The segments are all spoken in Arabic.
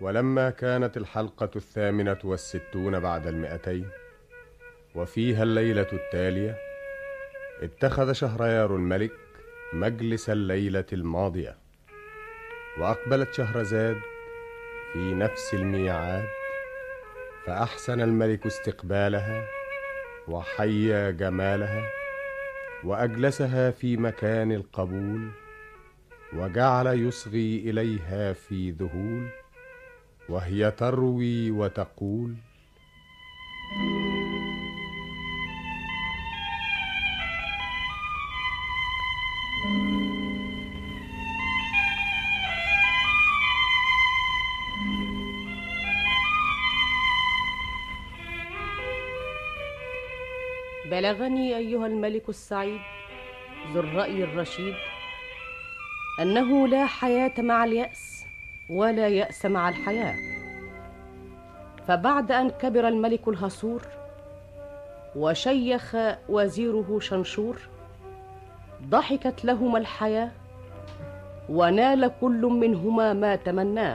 ولما كانت الحلقة 68 بعد 200 وفيها الليلة التالية، اتخذ شهريار الملك مجلس الليلة الماضية، وأقبلت شهرزاد في نفس الميعاد، فأحسن الملك استقبالها وحيا جمالها وأجلسها في مكان القبول، وجعل يصغي إليها في ذهول، وهي تروي وتقول: بلغني أيها الملك السعيد ذو الرأي الرشيد أنه لا حياة مع اليأس ولا يأس مع الحياة. فبعد أن كبر الملك الهصور وشيخ وزيره شنشور، ضحكت لهما الحياة ونال كل منهما ما تمناه.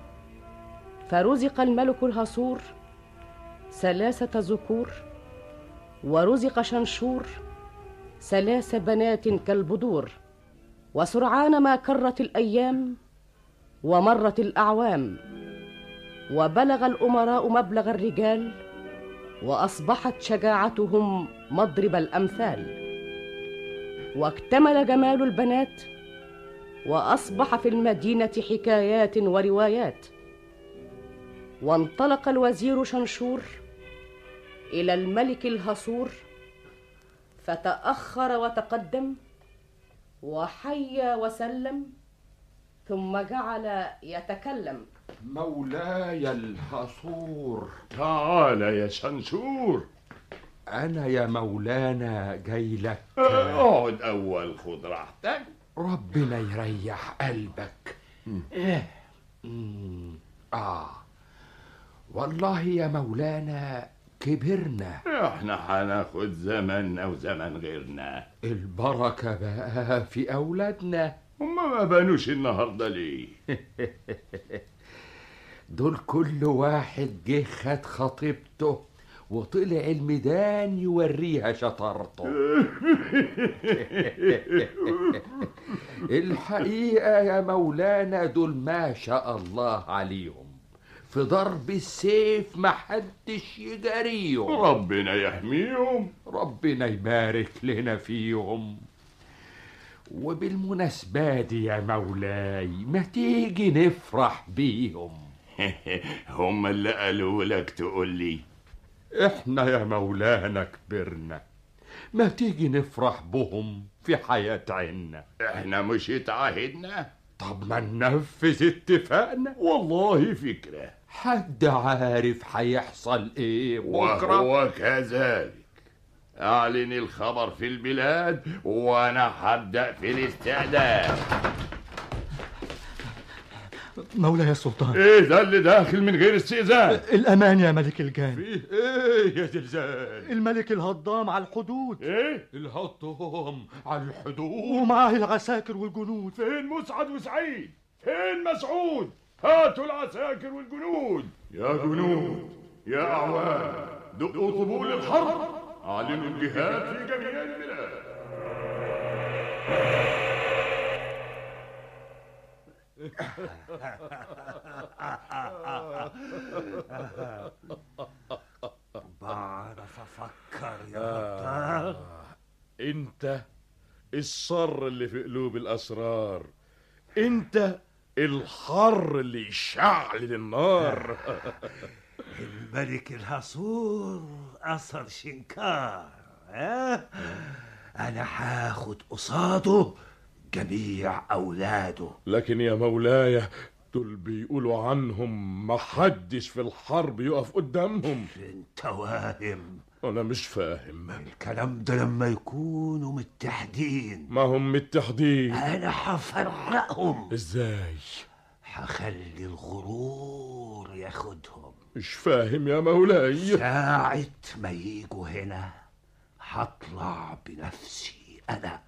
فرزق الملك الهصور 3 ذكور، ورزق شنشور 3 بنات كالبدور. وسرعان ما كرت الأيام ومرت الأعوام، وبلغ الأمراء مبلغ الرجال، وأصبحت شجاعتهم مضرب الأمثال، واكتمل جمال البنات، وأصبح في المدينة حكايات وروايات. وانطلق الوزير شنشور إلى الملك الهصور، فتأخر وتقدم وحيا وسلم، ثم جعل يتكلم: مولاي الهصور. تعال يا شنشور. أنا يا مولانا جاي لك. اقعد أول، خد راحتك. ربنا يريح قلبك. والله يا مولانا كبرنا. احنا هناخد زمننا وزمن غيرنا. البركة بقى في أولادنا. هما ما بانوش النهاردة ليه؟ دول كل واحد جه خد خطيبته وطلع الميدان يوريها شطارته. الحقيقة يا مولانا دول ما شاء الله عليهم، في ضرب السيف محدش يجاريهم. ربنا يحميهم. ربنا يبارك لنا فيهم. وبالمناسبة دي يا مولاي، ما تيجي نفرح بيهم؟ هم اللي قالوا لك تقول لي؟ احنا يا مولانا كبرنا، ما تيجي نفرح بهم في حياة عنا. احنا مش اتعاهدنا؟ طب ما ننفذ اتفاقنا. والله فكرة. حد عارف هيحصل ايه بكرة؟ وهو كذلك. اعلن الخبر في البلاد وانا هبدأ في الاستعداد. مولاي السلطان. ايه ده اللي داخل من غير استئذان؟ الأمان يا ملك الجان. فيه ايه يا زلزال؟ الملك الهضام على الحدود. ايه؟ الهضام على الحدود ومعاه العساكر والجنود. فين مسعد وسعيد؟ فين مسعود؟ هاتوا العساكر والجنود. يا جنود، يا أعوان، دقوا طبول الحرب، أعلنوا الجهاد في جميع البلاد. بعرف أفكر يا بطل. انت الصر اللي في قلوب الأسرار، انت الحر اللي يشعل النار. الملك الهصور أثر شنكار. أنا هاخد قصاده جميع أولاده. لكن يا مولاي دول بيقولوا عنهم محدش في الحرب يقف قدامهم. انت واهم. انا مش فاهم الكلام ده لما يكونوا متحدين. ما هم متحدين. انا هفرقهم. ازاي؟ هخلي الغرور ياخدهم. مش فاهم يا مولاي. ساعة ما يجوا هنا هطلع بنفسي انا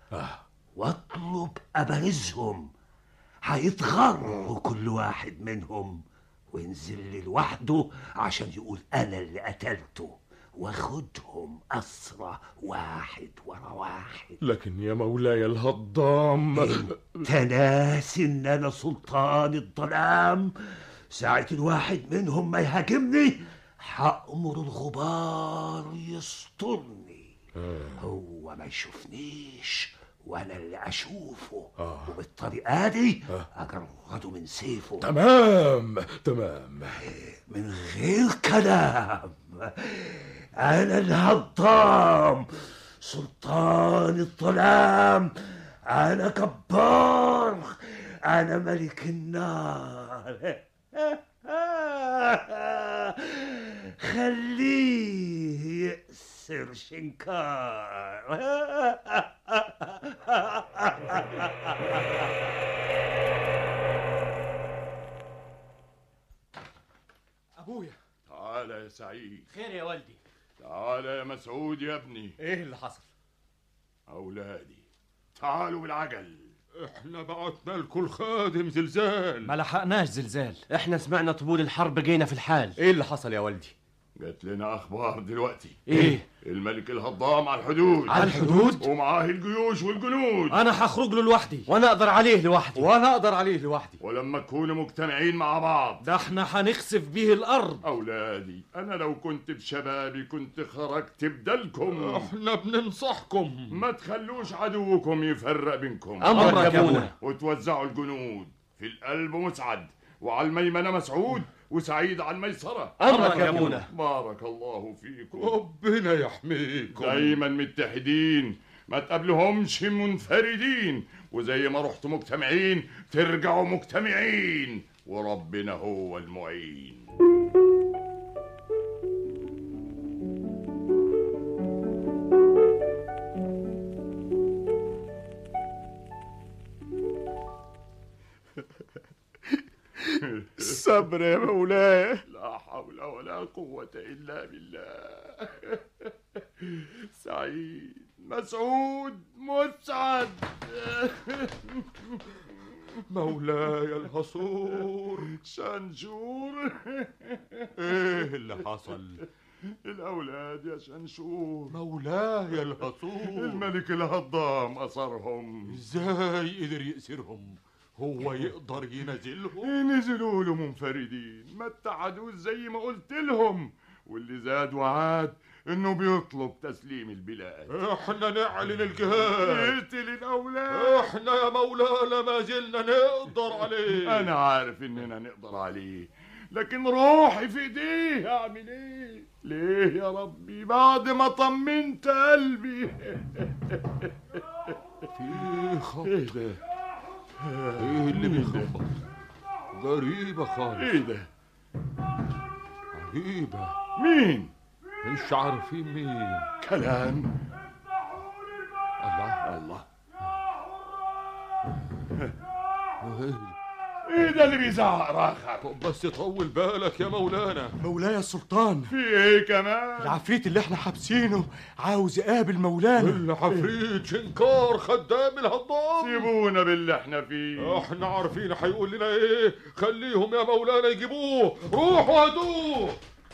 واطلب ابارزهم. هيتغروا كل واحد منهم وينزل لي لوحده عشان يقول أنا اللي قتلته، واخدهم أسرى واحد ورا واحد. لكن يا مولاي الهضام، انت ناسي ان انا سلطان الظلام؟ ساعة الواحد منهم ما يهاجمني هأمر الغبار يسترني، هو ما يشوفنيش وانا اللي اشوفه، وبالطريقة دي اجرده من سيفه. تمام. من غير كلام، انا الهضام سلطان الظلام، انا جبار، انا ملك النار. خليه يأسر شنكار. أبويا. تعال يا سعيد. خير يا والدي. تعال يا مسعود يا ابني. إيه اللي حصل؟ أولادي تعالوا بالعجل، احنا بعتنا لكم الخادم زلزال. ما لحقناش زلزال، احنا سمعنا طبول الحرب جينا في الحال. إيه اللي حصل يا والدي؟ جات لنا اخبار دلوقتي. ايه؟ الملك الهضام على الحدود. على الحدود؟ ومعاه الجيوش والجنود. انا هخرج له لوحدي، وانا اقدر عليه لوحدي. ولما تكونوا مجتمعين مع بعض ده احنا هنخسف بيه الارض. اولادي، انا لو كنت بشبابي كنت خرجت بدلكم. احنا بننصحكم ما تخلوش عدوكم يفرق بينكم. امرك يا ابونا. وتوزعوا الجنود في القلب مسعد، وعلى الميمنة مسعود، وسعيد على الميسرة. امرك يا ابونا. بارك الله فيكم. ربنا يحميكم. دايما متحدين، ما تقابلهمش منفردين، وزي ما رحتوا مجتمعين ترجعوا مجتمعين، وربنا هو المعين. الصبر يا مولاي. لا حول ولا قوة إلا بالله. سعيد، مسعود، مسعد. مولاي الحصور. شنشور. ايه اللي حصل؟ الأولاد يا شنشور. مولاي الحصور. الملك الهضام أسرهم. ازاي قدر يأسرهم؟ هو يقدر ينزلهم؟ نزلوا له منفردين، ما اتحدوش زي ما قلت لهم، واللي زاد وعاد انه بيطلب تسليم البلاد. احنا نعلن الجهاد. قتل الاولاد. احنا يا مولانا ما زلنا نقدر عليه. انا عارف اننا نقدر عليه، لكن روحي في ايديه اعمل ايه؟ ليه يا ربي بعد ما طمنت قلبي؟ في خبر. ايه ده؟ ايه اللي بيخبط؟ غريبة خالص. ايه ده؟ عجيبة. مين؟ مش عارفين مين. كلام. الله. ايه ده اللي بيزعق راخر؟ طب بس طول بالك يا مولانا. مولاي السلطان، في ايه كمان؟ العفريت اللي احنا حابسينه عاوز يقابل مولانا. العفريت شنكار خدام الهضام. سيبونا باللي احنا فيه. احنا عارفين هيقول لنا ايه. خليهم يا مولانا يجيبوه. روحوا هاتوه.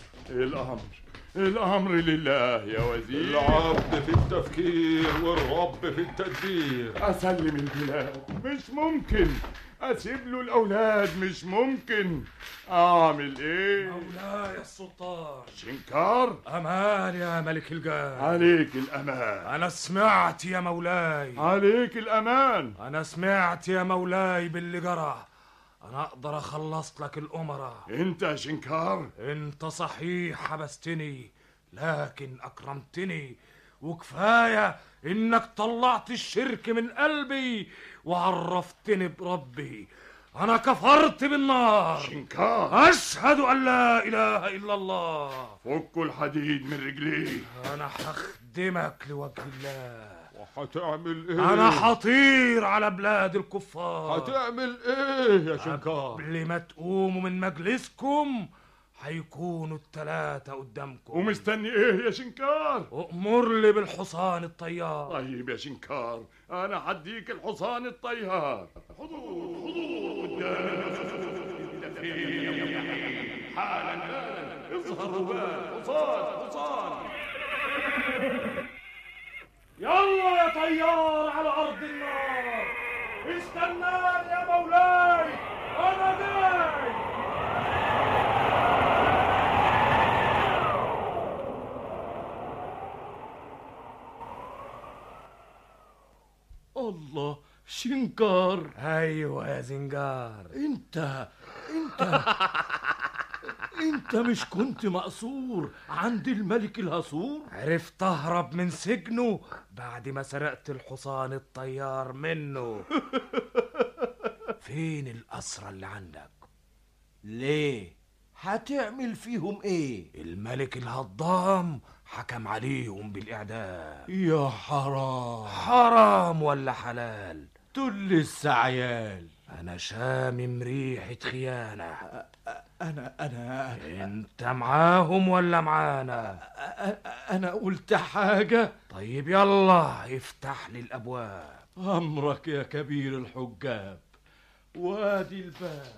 الامر لله يا وزير. العبد في التفكير والرب في التدبير. اسلم البلاد مش ممكن، اسيب له الاولاد مش ممكن. اعمل ايه؟ مولاي السلطان. شنكار، امان يا ملك الجان. عليك الامان. انا سمعت يا مولاي. عليك الامان. انا سمعت يا مولاي باللي جرى. انا اقدر اخلص لك الامراء. انت يا شنكار؟ انت صحيح حبستني، لكن اكرمتني، وكفايه انك طلعت الشرك من قلبي وعرفتني بربي. انا كفرت بالنار. شنكار، اشهد ان لا اله الا الله. فكوا الحديد من رجليه. انا هخدمك لوجه الله. وهتعمل ايه؟ انا هطير على بلاد الكفار. هتعمل ايه يا شنكار؟ قبل ما تقوموا من مجلسكم هيكونوا الثلاثة قدامكم. ومستني ايه يا شنكار؟ أؤمر لي بالحصان الطيار. طيب يا شنكار، انا هديك الحصان الطيار. حضور قدام حالا اظهر وبال. حصان يلا يا طيار على أرض النار، استناني يا مولاي، أنا جاي. الله، شنكار. أيوة يا زنجار. انت مش كنت مأسور عند الملك الهسور؟ عرفت أهرب من سجنه بعد ما سرقت الحصان الطيار منه. فين الأسرى اللي عندك؟ ليه؟ هتعمل فيهم ايه؟ الملك الهضام حكم عليهم بالإعدام. يا حرام. حرام ولا حلال؟ دول لسه عيال. أنا شامم ريحة خيانة. أنا أنت معاهم ولا معانا؟ أنا قلت حاجة؟ طيب يلا افتح لي الأبواب. أمرك يا كبير الحجاب. وادي الباب.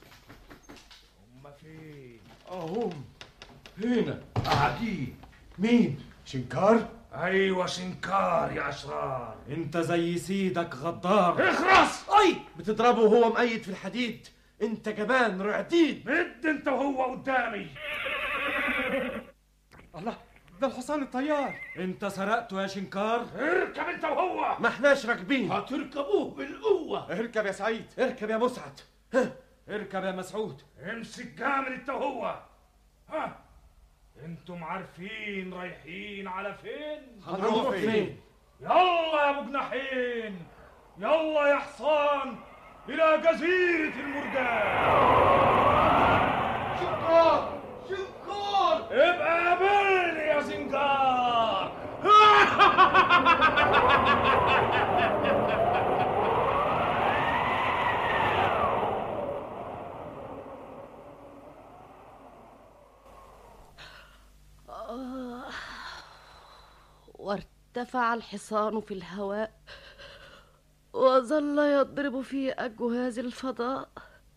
هم فين؟ أهم هنا قاعدين. مين؟ شنكار، أيوة شنكار يا أشرار. انت زي سيدك غدار. اخرس! اي بتضربه وهو مقيد في الحديد. انت جبان رعديد. مد انت وهو قدامي. الله، ده الحصان الطيار. انت سرقته يا شنكار. اركب انت وهو. ما احناش راكبين. هتركبوه بالقوة. اركب يا سعيد، اركب يا مسعد، اركب يا مسعود. امسك جامد انت وهو. ها، انتم عارفين رايحين على فين؟ هنروح فين؟ يلا يا ابو جناحين، يلا يا حصان الى جزيرة المردان. شنكار ابقى قابلني يا زنجار. وارتفع الحصان في الهواء وظل يضرب في أجواز الفضاء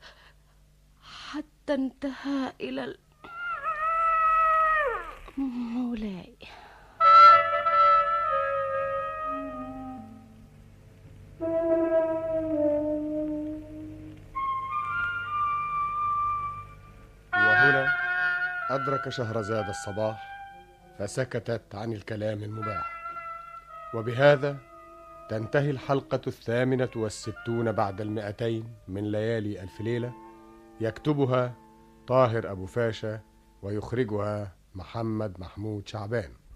حتى انتهى إلى مولاي. وهنا أدرك شهرزاد الصباح فسكتت عن الكلام المباح. وبهذا تنتهي الحلقة 68 بعد 200 من ليالي ألف ليلة، يكتبها طاهر أبو فاشا ويخرجها محمد محمود شعبان.